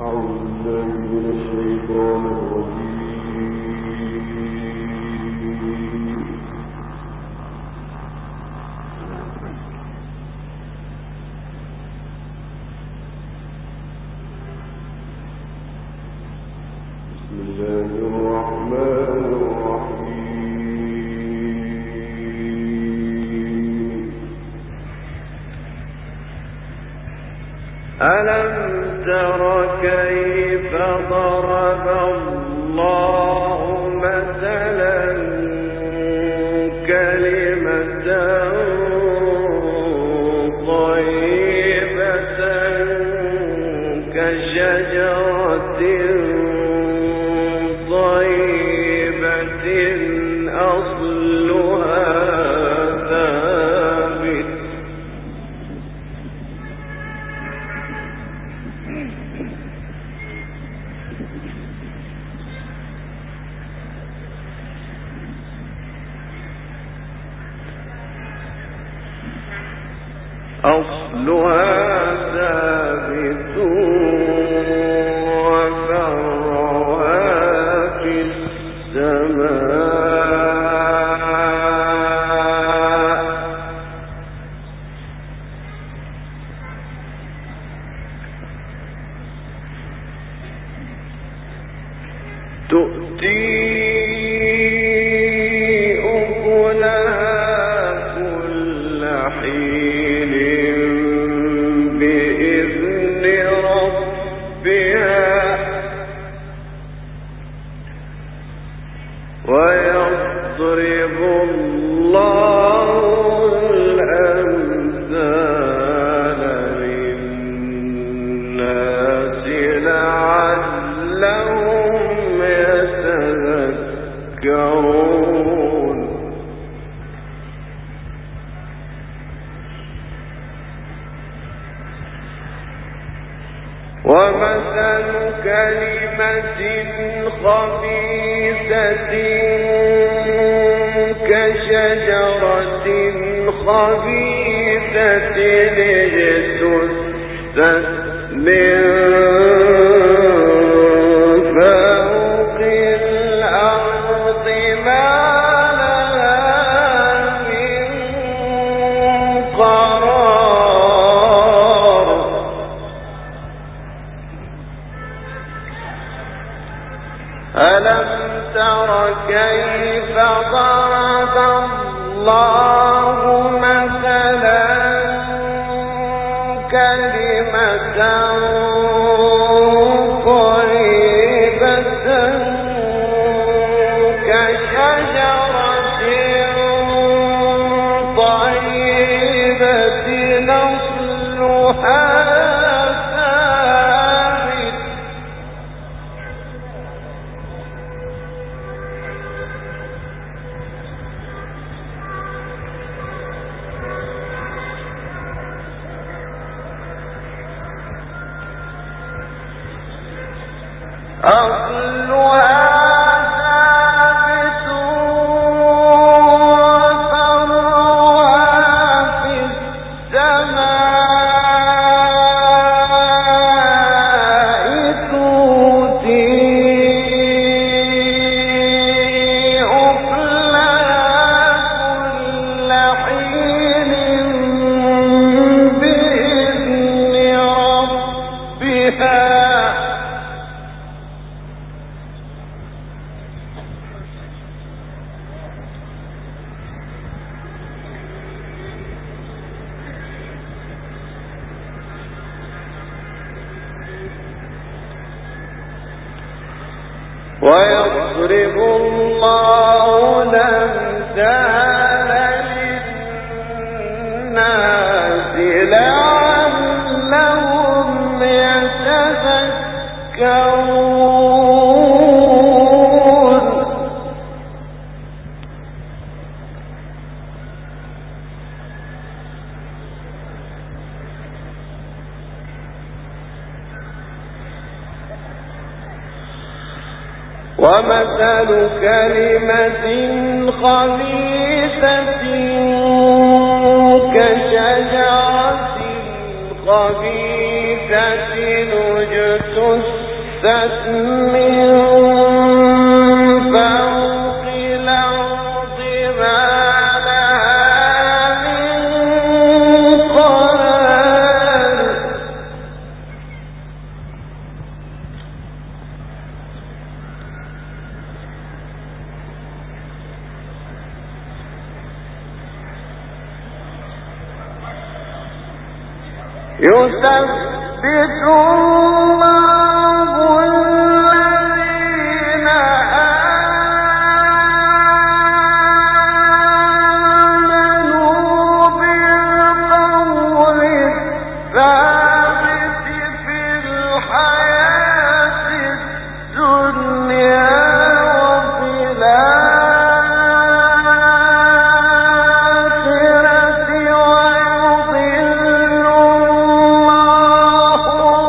ألم تر كيف ضرب الله مثلا كلمة طيبة كشجرة طيبة أصلها ثابت وفرعها في السماء تؤتي أكلها كل حين بإذن ربها ويضرب الله الأمثال للناس لعلهم يتذكرون ومثل كلمة خبيثة كشجرة خبيثة اجتثت من فوق الأرض ما لها من قرار ألم تر كيف ضرب الله مثلا كلمة طيبة كشجرة طيبة أصلها ثابت أصلها ثابت وفرعها في السماء تؤتي أكلها كل حين بإذن ربها ويضرب الله الأمثال للناس لعلهم يتذكرون ومثل كلمة خبيثة كشجرة خبيثة اجتثت من فوق الأرض ما لها من قرار يثبت الله الذين آمنوا بالقول الثابت في الحياة الدنيا وفي الآخرة ويضل الله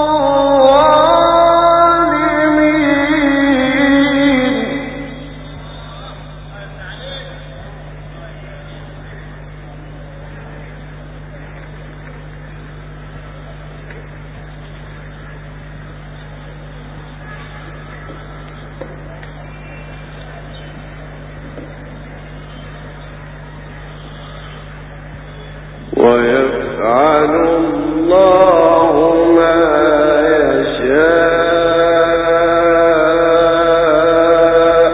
ويفعل الله ما يشاء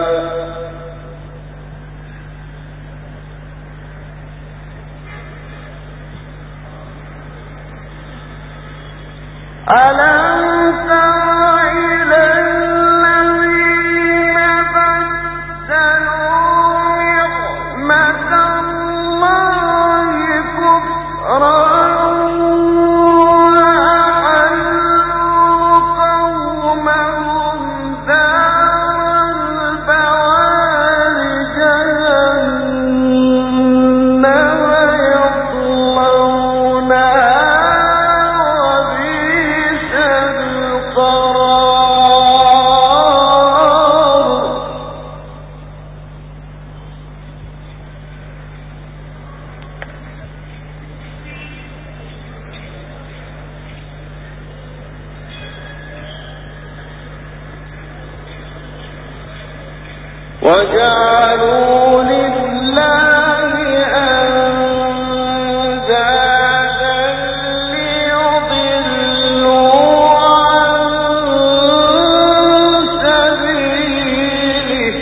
ألم تر إلى الذين بدلوا نعمة الله كفرا وأحلوا قومهم دار البوار جهنم يصلونها وبئس القرار وجعلوا لله أندادا ليضلوا عن سبيله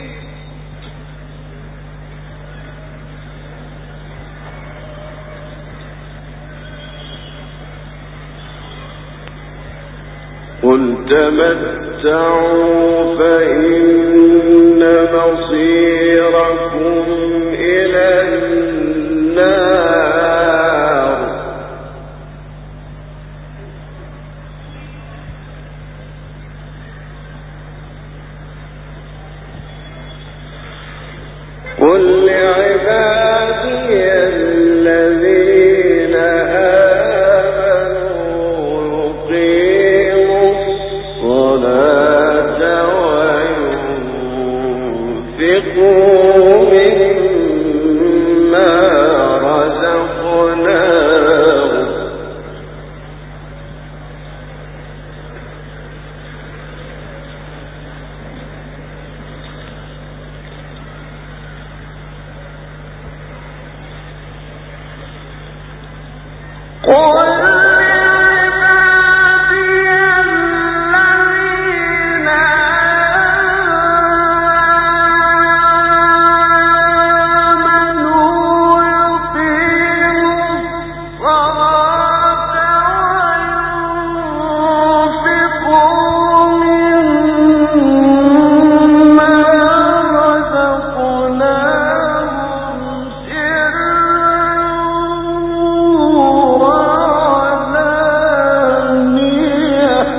قل تمتعوا فإن مصيركم إلى النار قل لعبادي الذين آمنوا يقيموا الصلاة وينفقوا مما رزقناهم قل لعبادي الذين آمنوا يقيموا الصلاة وينفقوا مما رزقناهم سرا وعلانية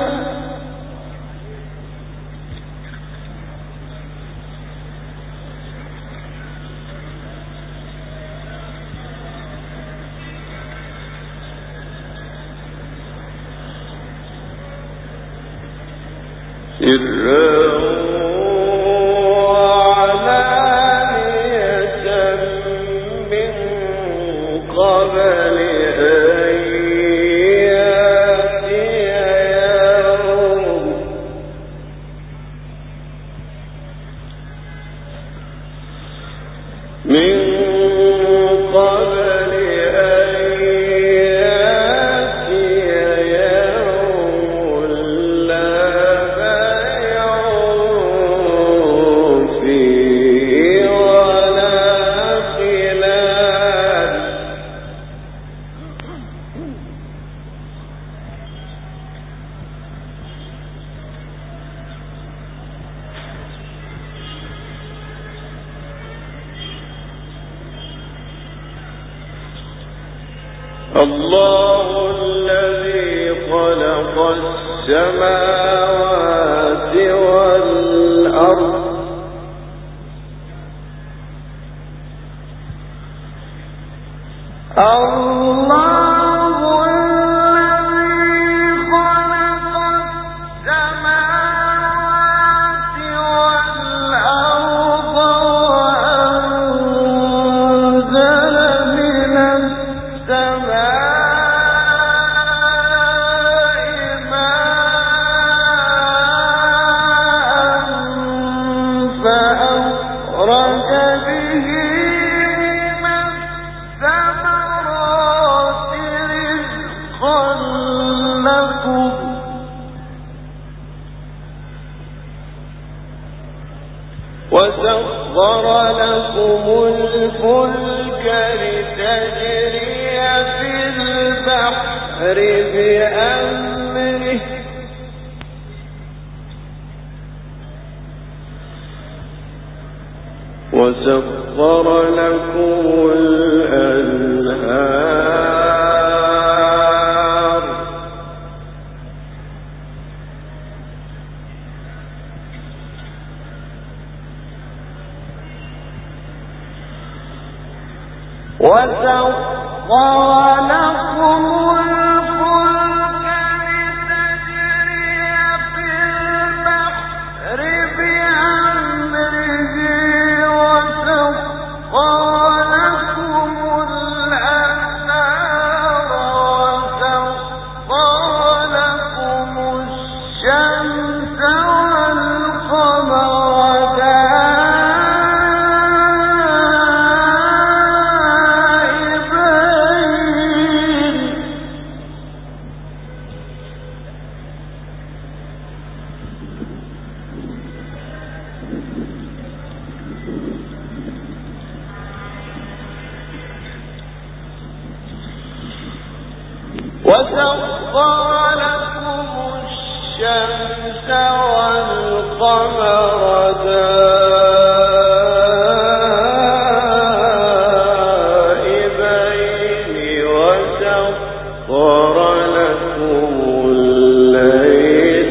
من قبل أن يأتي الله الذي خلق السماوات والأرض وسخر لكم الفلك لتجري في البحر بأمره وسخر لكم الأنهار وسخر لكم الفلك لتجري في البحر بأمره وسخر لكم الأنهار وسخر لكم الشمس والقمر وسخر لكم الشمس والقمر دائبين وسخر لكم الليل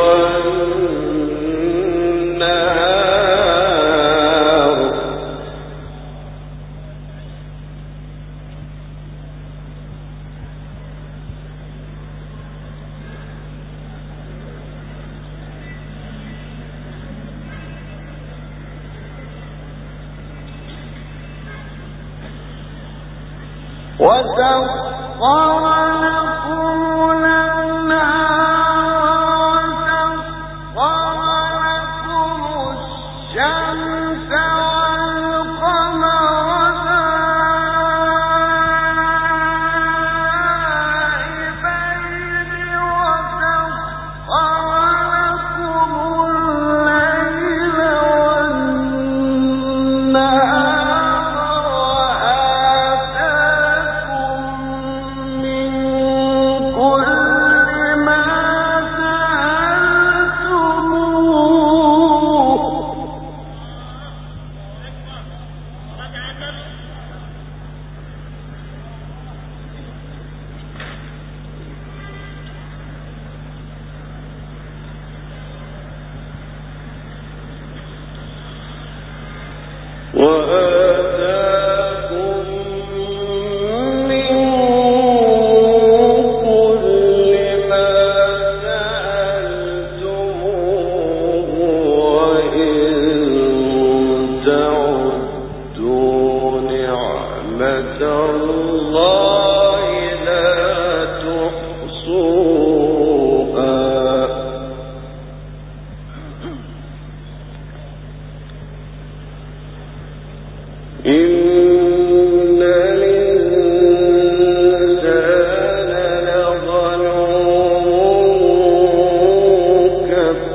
والنهار وسخر لكم الأنهار وسخر لكم الشمس والقمر دائبين وسخر لكم الليل وآتاكم من كل ما سألتموه وإن تعدوا نعمة الله لا تحصوها إن الإنسان لظلوم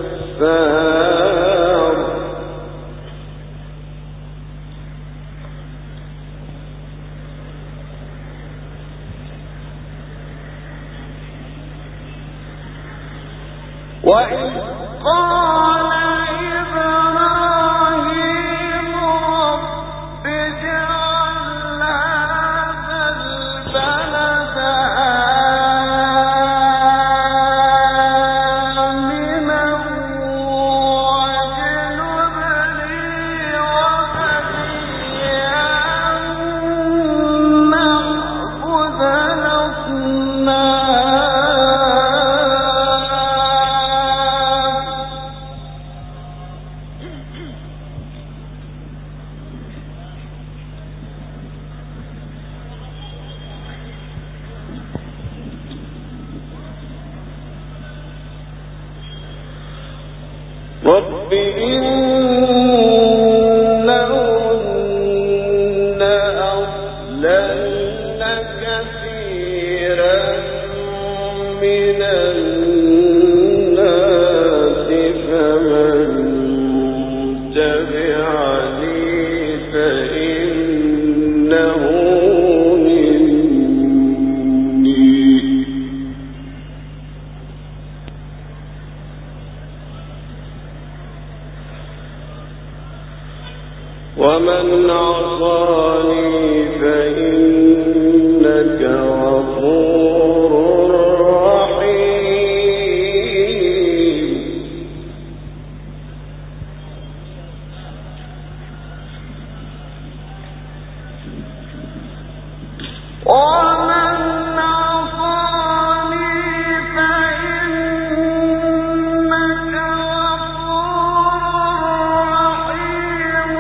كفار وإذ قال إبراهيم رب اجعل هذا البلد رب إنهن أضللن كثيرا من الناس فمن تبعني فإنه مني ومن عصاني فإنك غفور رحيم ومن عصاني فإنك غفور رحيم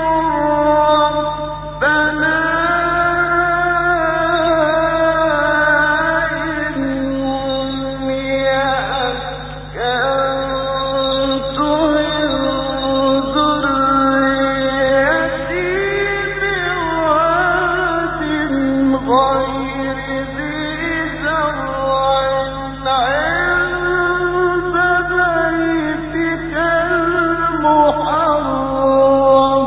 ربنا إني أسكنت من ذريتي بواد غير ذي زرع عند بيتك المحرم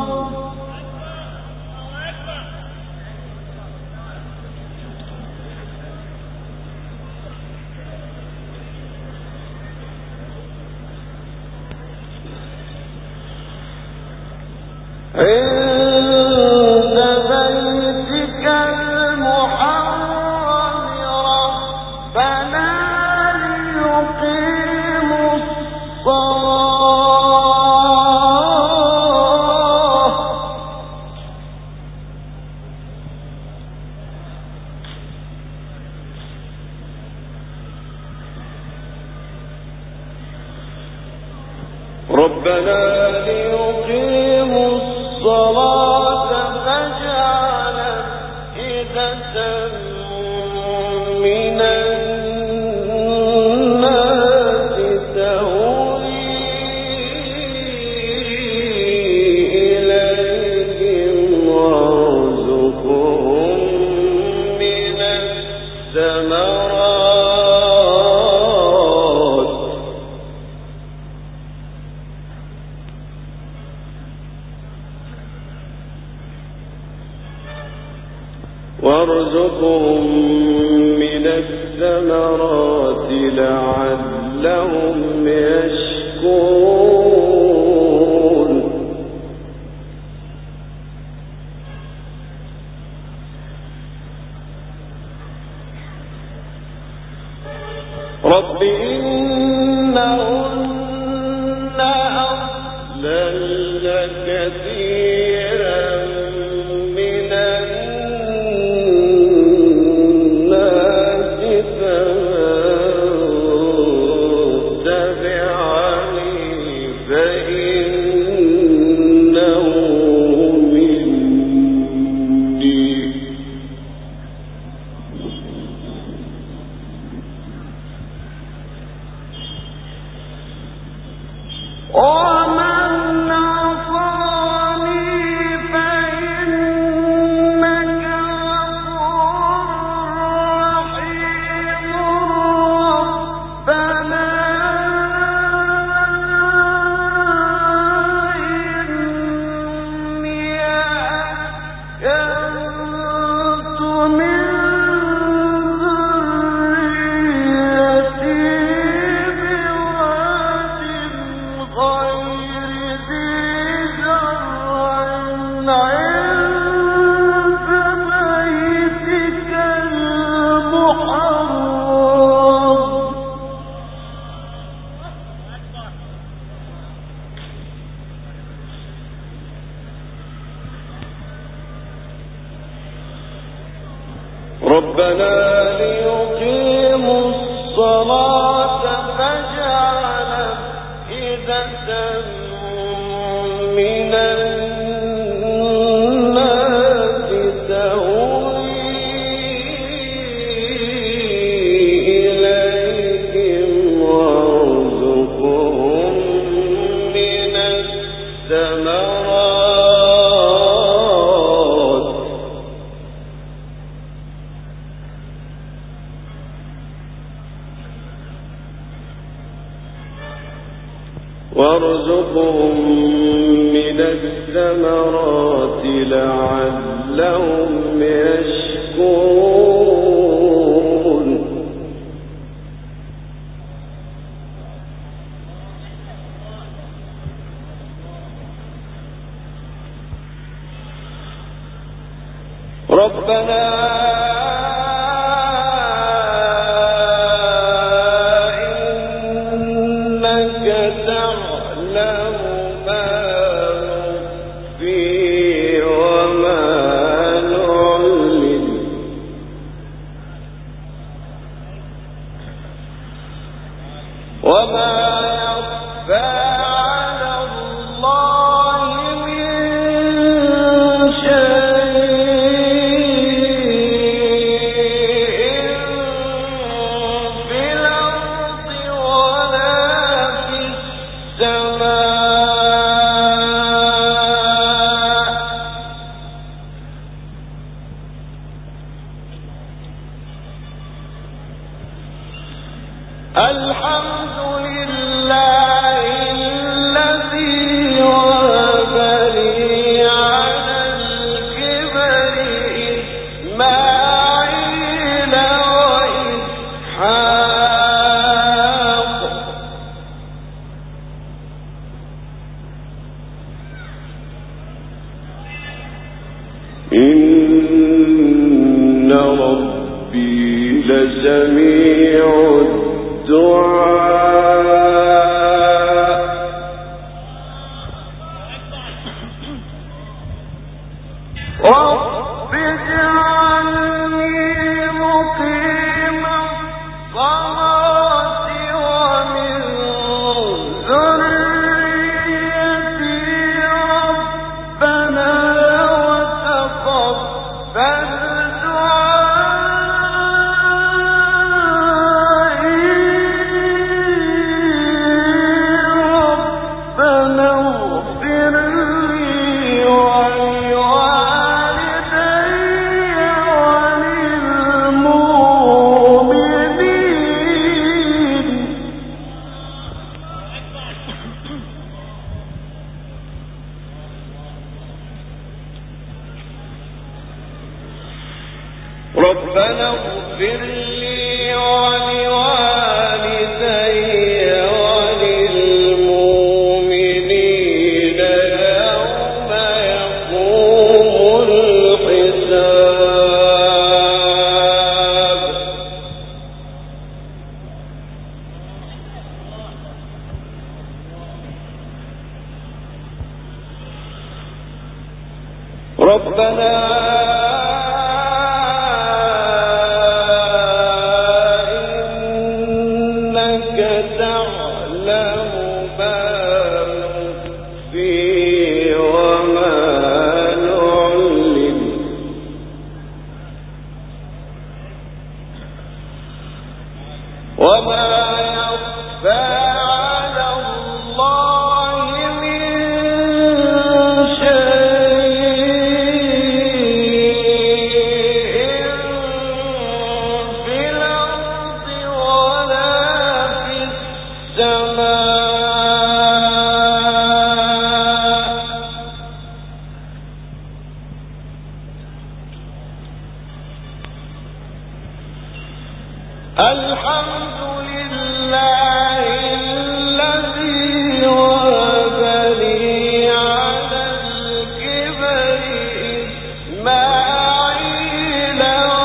ربنا ليقيموا الصلاة فاجعل أفئدة من الناس تهوي إليهم وارزقهم من الثمرات لعلهم يشكرون رب إنهن أضللن كثيرا من الناس فمن تبعني فإنه مني ومن عصاني فإنك غفور رحيم ربنا إني أسكنت من ذريتي بواد غير ذي زرع عند بيتك المحرم ربنا ليقيموا الصلاة فاجعل أفئدة من الناس تهوي إليهم وارزقهم من وارزقهم من الثمرات لعلهم يشكرون ربنا الحمد لله الذي وهب لي على الكبر إسماعيل وإسحاق إن ربي لسميع رب اجعلني مقيم الصلاة ومن ذريتي ربنا وتقبل ربنا اغفر لي ولوالدي وللمؤمنين يوم يقوم الحساب ربنا وما يخفى على الله من شيء في الأرض ولا في السماء الحمد لله الذي وهب لي على الكبر إسماعيل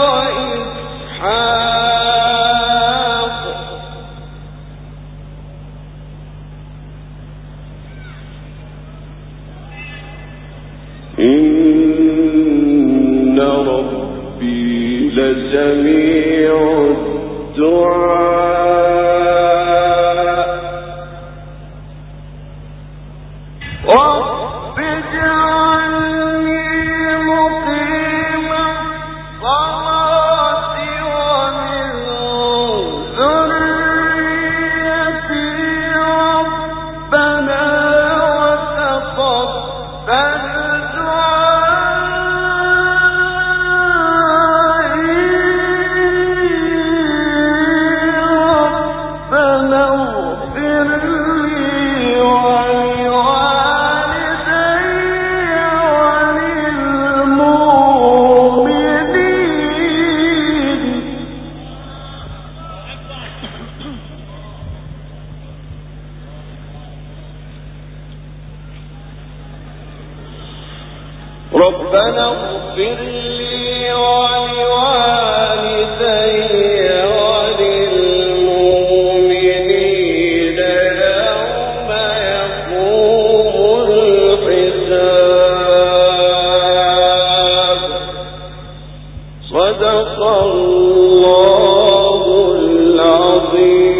وإسحاق إن ربي لسميع رب اجعلني مقيم الصلاة ومن ذريتي ربنا وتقبل دعائي ربنا اغفر لي ولوالدي وللمؤمنين يوم يقوم الحساب. صدق الله العظيم.